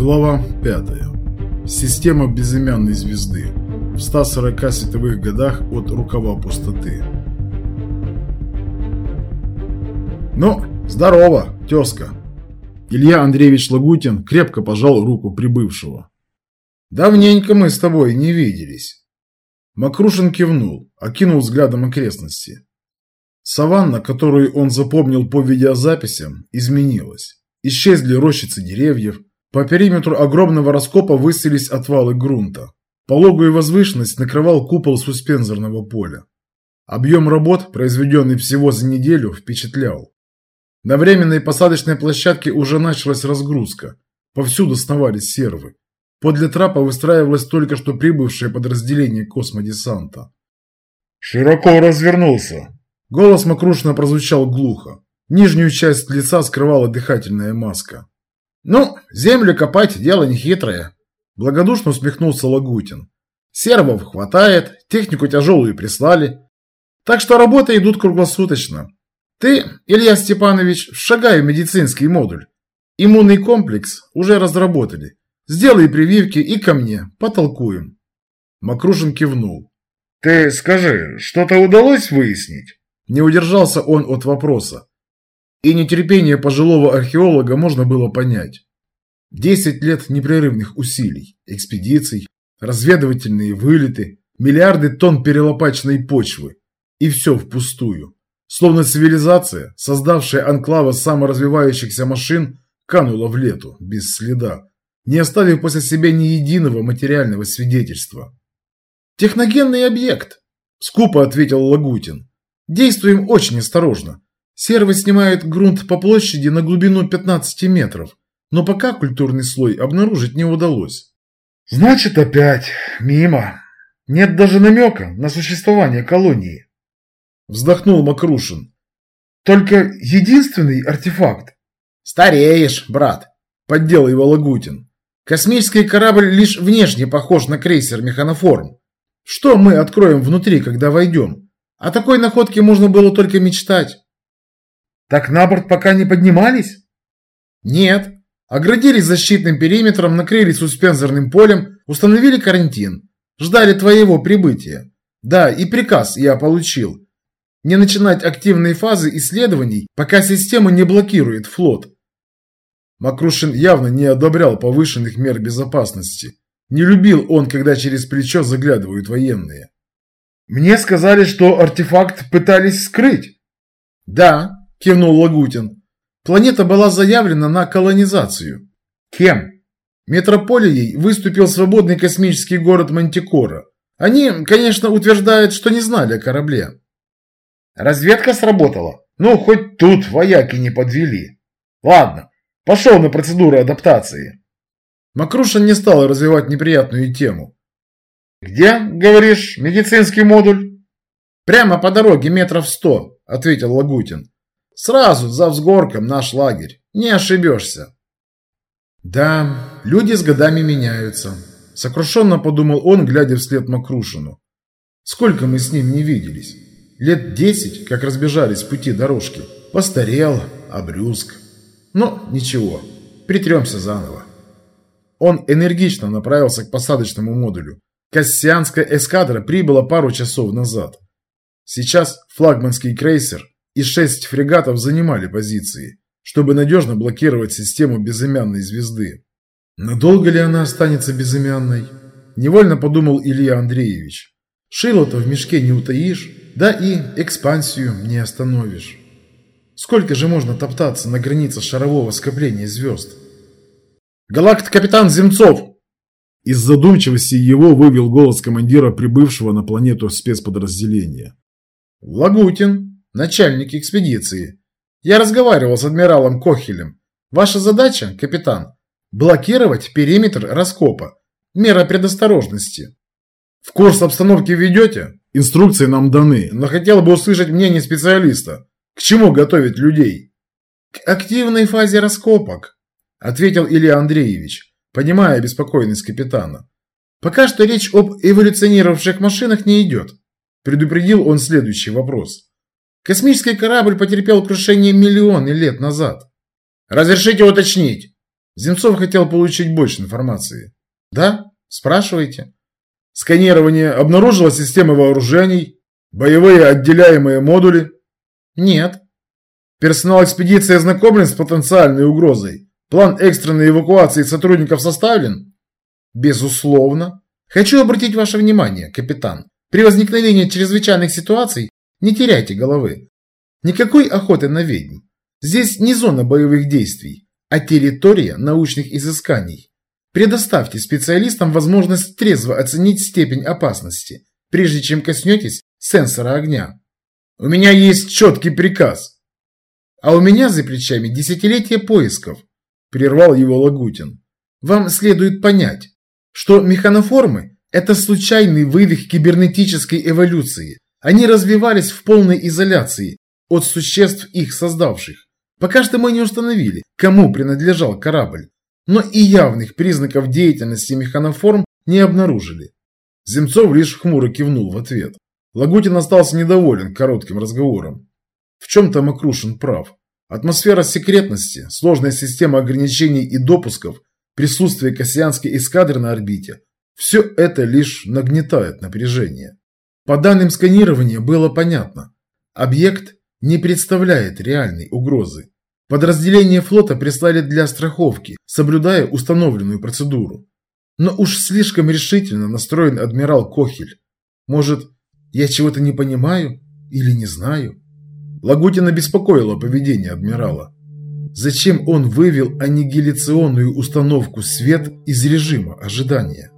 Глава 5. Система безымянной звезды. В 140 световых годах от рукава пустоты. «Ну, здорово, тезка!» Илья Андреевич Лагутин крепко пожал руку прибывшего. «Давненько мы с тобой не виделись». Мокрушин кивнул, окинул взглядом окрестности. Саванна, которую он запомнил по видеозаписям, изменилась. Исчезли рощицы деревьев, по периметру огромного раскопа высились отвалы грунта. Пологую возвышенность накрывал купол суспензорного поля. Объем работ, произведенный всего за неделю, впечатлял. На временной посадочной площадке уже началась разгрузка. Повсюду сновались сервы. Подле трапа выстраивалось только что прибывшее подразделение космодесанта. «Широко развернулся!» Голос Мокрушина прозвучал глухо. Нижнюю часть лица скрывала дыхательная маска. «Ну, землю копать – дело нехитрое», – благодушно усмехнулся Лагутин. «Сервов хватает, технику тяжелую прислали. Так что работы идут круглосуточно. Ты, Илья Степанович, шагай в медицинский модуль. Иммунный комплекс уже разработали. Сделай прививки и ко мне, потолкуем». Мокрушин кивнул. «Ты скажи, что-то удалось выяснить?» Не удержался он от вопроса. И нетерпение пожилого археолога можно было понять. 10 лет непрерывных усилий, экспедиций, разведывательные вылеты, миллиарды тонн перелопаченной почвы. И все впустую. Словно цивилизация, создавшая анклава саморазвивающихся машин, канула в лету, без следа, не оставив после себя ни единого материального свидетельства. «Техногенный объект», – скупо ответил Лагутин. «Действуем очень осторожно. Сервы снимают грунт по площади на глубину 15 метров, но пока культурный слой обнаружить не удалось». «Значит, опять мимо. Нет даже намека на существование колонии», – вздохнул Мокрушин. «Только единственный артефакт». «Стареешь, брат», – поддел его Лагутин. «Космический корабль лишь внешне похож на крейсер механоформ. Что мы откроем внутри, когда войдем? О такой находке можно было только мечтать». «Так на борт пока не поднимались?» «Нет. Оградились защитным периметром, накрыли суспензорным полем, установили карантин. Ждали твоего прибытия. Да, и приказ я получил. Не начинать активные фазы исследований, пока система не блокирует флот». Мокрушин явно не одобрял повышенных мер безопасности. Не любил он, когда через плечо заглядывают военные. «Мне сказали, что артефакт пытались скрыть». «Да», – кивнул Лагутин. «Планета была заявлена на колонизацию». «Кем?» «Метрополией выступил свободный космический город Мантикора. Они, конечно, утверждают, что не знали о корабле». «Разведка сработала? Ну, хоть тут вояки не подвели. Ладно, пошел на процедуру адаптации». Мокрушин не стал развивать неприятную тему. «Где, говоришь, медицинский модуль?» «Прямо по дороге метров 100, ответил Лагутин. «Сразу за взгорком наш лагерь. Не ошибешься». «Да, люди с годами меняются», – сокрушенно подумал он, глядя вслед Мокрушину. «Сколько мы с ним не виделись? Лет 10, как разбежались пути дорожки. Постарел, обрюзг. Но ничего, притремся заново». Он энергично направился к посадочному модулю. Кассианская эскадра прибыла пару часов назад. Сейчас флагманский крейсер и 6 фрегатов занимали позиции, чтобы надежно блокировать систему безымянной звезды. Надолго ли она останется безымянной? Невольно подумал Илья Андреевич. Шило-то в мешке не утаишь, да и экспансию не остановишь. Сколько же можно топтаться на границе шарового скопления звезд? «Галакт-капитан Земцов!» Из задумчивости его вывел голос командира прибывшего на планету спецподразделения. «Лагутин, начальник экспедиции. Я разговаривал с адмиралом Кохелем. Ваша задача, капитан, блокировать периметр раскопа. Мера предосторожности. В курс обстановки введете? Инструкции нам даны, но хотел бы услышать мнение специалиста. К чему готовить людей?» «К активной фазе раскопок», ответил Илья Андреевич, понимая беспокойность капитана. «Пока что речь об эволюционировавших машинах не идет», предупредил он следующий вопрос. «Космический корабль потерпел крушение миллионы лет назад». «Разрешите уточнить?» Земцов хотел получить больше информации. Да? Спрашивайте. Сканирование обнаружило системы вооружений, боевые отделяемые модули? Нет. Персонал экспедиции ознакомлен с потенциальной угрозой? План экстренной эвакуации сотрудников составлен? Безусловно. Хочу обратить ваше внимание, капитан. При возникновении чрезвычайных ситуаций не теряйте головы. Никакой охоты на ведьм. Здесь не зона боевых действий, а территория научных изысканий. Предоставьте специалистам возможность трезво оценить степень опасности, прежде чем коснетесь сенсора огня. У меня есть четкий приказ. А у меня за плечами десятилетия поисков, прервал его Лагутин. Вам следует понять, что механоформы – это случайный вывих кибернетической эволюции. Они развивались в полной изоляции от существ, их создавших. Пока что мы не установили, кому принадлежал корабль, но и явных признаков деятельности механоформ не обнаружили. Земцов лишь хмуро кивнул в ответ. Лагутин остался недоволен коротким разговором. В чем-то Мокрушин прав. Атмосфера секретности, сложная система ограничений и допусков, присутствие кассианской эскадры на орбите – все это лишь нагнетает напряжение. По данным сканирования было понятно. Объект не представляет реальной угрозы. Подразделение флота прислали для страховки, соблюдая установленную процедуру. Но уж слишком решительно настроен адмирал Кохель. Может, я чего-то не понимаю или не знаю? Лагутина беспокоило поведение адмирала. Зачем он вывел аннигиляционную установку «Свет» из режима ожидания?